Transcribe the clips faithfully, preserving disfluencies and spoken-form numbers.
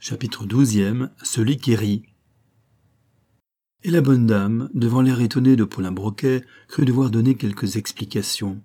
Chapitre douzième. Celui qui rit. Et la bonne dame, devant l'air étonné de Paulin Broquet, crut devoir donner quelques explications.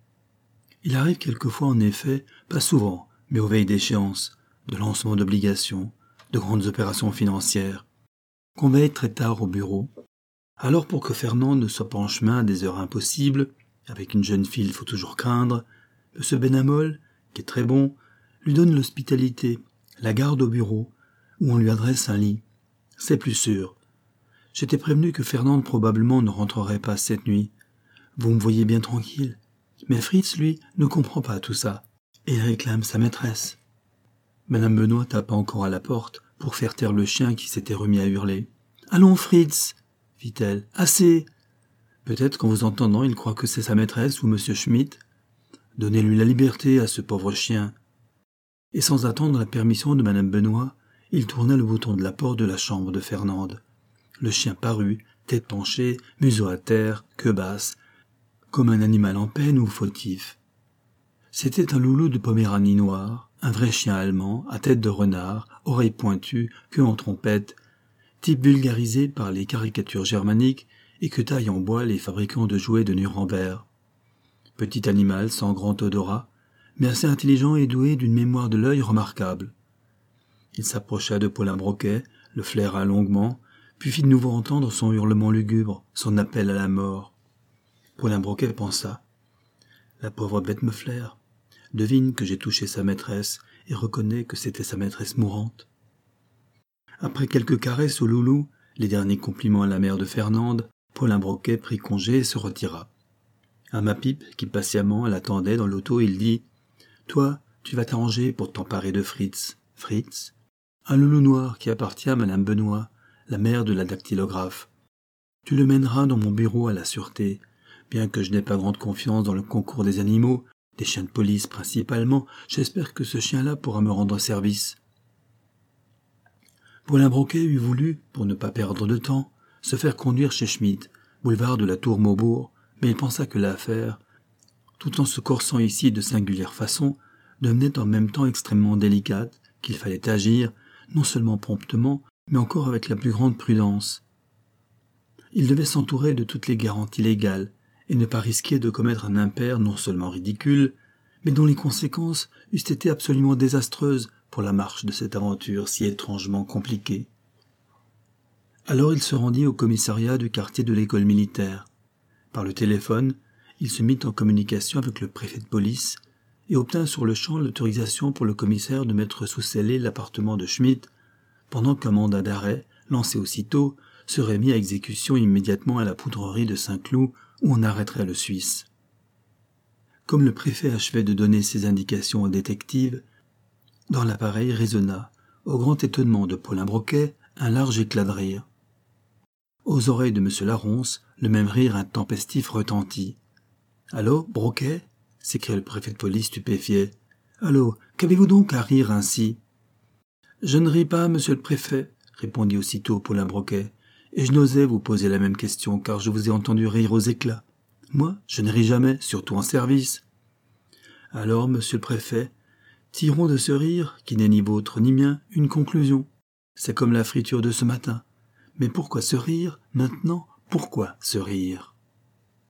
Il arrive quelquefois, en effet, pas souvent, mais aux veilles d'échéance, de lancement d'obligations, de grandes opérations financières, qu'on veille très tard au bureau. Alors, pour que Fernand ne soit pas en chemin à des heures impossibles, avec une jeune fille il faut toujours craindre, M. Benamol, qui est très bon, lui donne l'hospitalité, la garde au bureau, où on lui adresse un lit. C'est plus sûr. J'étais prévenu que Fernande probablement ne rentrerait pas cette nuit. Vous me voyez bien tranquille. Mais Fritz, lui, ne comprend pas tout ça, et il réclame sa maîtresse. Madame Benoît tapa encore à la porte pour faire taire le chien qui s'était remis à hurler. « Allons, Fritz !» fit-elle. « Assez !» Peut-être qu'en vous entendant, il croit que c'est sa maîtresse ou Monsieur Schmitt. Donnez-lui la liberté à ce pauvre chien. Et sans attendre la permission de Madame Benoît, il tourna le bouton de la porte de la chambre de Fernande. Le chien parut, tête penchée, museau à terre, queue basse, comme un animal en peine ou fautif. C'était un loulou de Poméranie noire, un vrai chien allemand, à tête de renard, oreilles pointues, queue en trompette, type vulgarisé par les caricatures germaniques et que taillent en bois les fabricants de jouets de Nuremberg. Petit animal sans grand odorat, mais assez intelligent et doué d'une mémoire de l'œil remarquable. Il s'approcha de Paulin Broquet, le flaira longuement, puis fit de nouveau entendre son hurlement lugubre, son appel à la mort. Paulin Broquet pensa. La pauvre bête me flaire. Devine que j'ai touché sa maîtresse et reconnais que c'était sa maîtresse mourante. Après quelques caresses au loulou, les derniers compliments à la mère de Fernande, Paulin Broquet prit congé et se retira. À ma pipe, qui patiemment l'attendait dans l'auto, il dit « Toi, tu vas t'arranger pour t'emparer de Fritz. Fritz, un loulou noir qui appartient à Madame Benoît, la mère de la dactylographe. Tu le mèneras dans mon bureau à la sûreté. Bien que je n'ai pas grande confiance dans le concours des animaux, des chiens de police principalement, j'espère que ce chien-là pourra me rendre service. » Paulin Broquet eût voulu, pour ne pas perdre de temps, se faire conduire chez Schmitt, boulevard de la Tour-Maubourg, mais il pensa que l'affaire, tout en se corsant ici de singulière façon, devenait en même temps extrêmement délicate, qu'il fallait agir, non seulement promptement, mais encore avec la plus grande prudence. Il devait s'entourer de toutes les garanties légales, et ne pas risquer de commettre un impair non seulement ridicule, mais dont les conséquences eussent été absolument désastreuses pour la marche de cette aventure si étrangement compliquée. Alors il se rendit au commissariat du quartier de l'école militaire. Par le téléphone, il se mit en communication avec le préfet de police et obtint sur le champ l'autorisation pour le commissaire de mettre sous scellé l'appartement de Schmitt, pendant qu'un mandat d'arrêt, lancé aussitôt, serait mis à exécution immédiatement à la poudrerie de Saint-Cloud où on arrêterait le Suisse. Comme le préfet achevait de donner ses indications au détective, dans l'appareil résonna, au grand étonnement de Paulin Broquet, un large éclat de rire. Aux oreilles de M. Laronce, le même rire intempestif retentit. « Allô, Broquet ?» s'écria le préfet de police stupéfié. « Allô, qu'avez-vous donc à rire ainsi ?»« Je ne ris pas, monsieur le préfet, » répondit aussitôt Paulin Broquet, « et je n'osais vous poser la même question, car je vous ai entendu rire aux éclats. Moi, je ne ris jamais, surtout en service. »« Alors, monsieur le préfet, tirons de ce rire, qui n'est ni vôtre ni mien, une conclusion. C'est comme la friture de ce matin. Mais pourquoi ce rire, maintenant? Pourquoi ce rire ?»